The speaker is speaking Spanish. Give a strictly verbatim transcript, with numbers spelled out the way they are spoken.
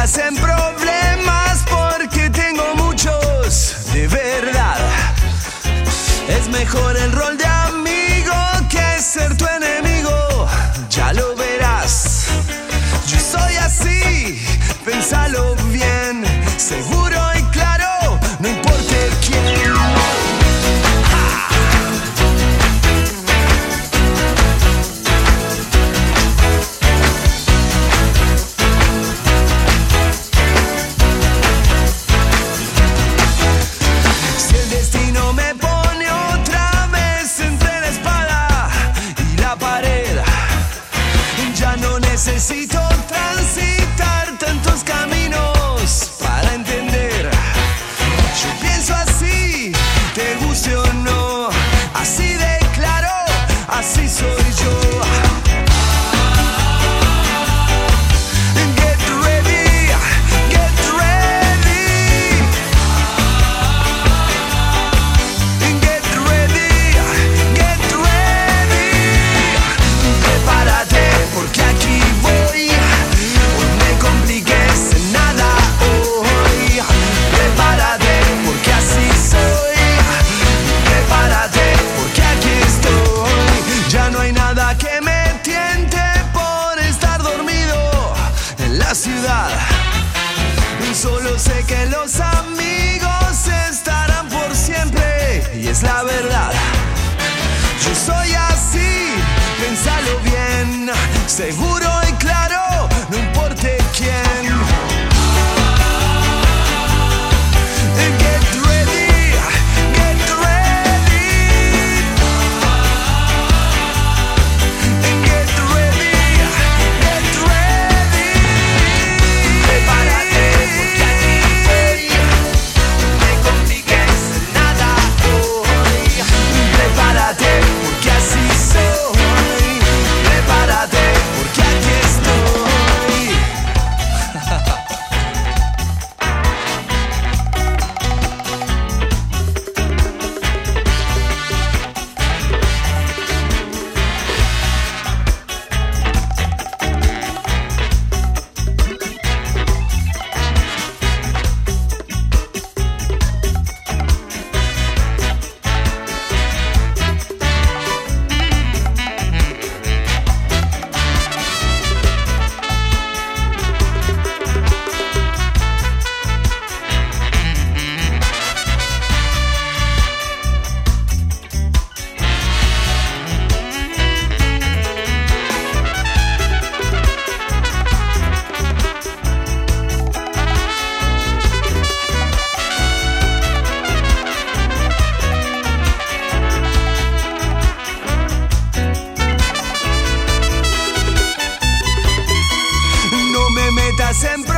metas en problemas porque tengo muchos, de verdad. Es mejor el rol de amigo que ser tu enemigo, ya lo verás. Yo soy así, pénsalo bien, seguro y claro, no importa quién. Si el destino me pone otra vez entre la espada y la pared, ya no necesito transitar tantos caminos para entender. Yo pienso así, te guste o no, así de claro, así soy yo. Get ready, get ready. Get ready, get ready. Prepárate porque aquí voy. No me compliques en nada hoy. Prepárate porque así soy. Prepárate porque aquí estoy. Ya no hay nada que me tiente por estar dormido en la ciudad. Solo sé que los amigos estarán por siempre y es la verdad. Yo soy así, pénsalo bien, seguro y claro, no importa quién. Get ready, get ready. Get ready, get ready. Prepárate porque aquí voy. No me compliques nada hoy. Prepárate porque así soy. Prepárate porque aquí estoy. No me metas en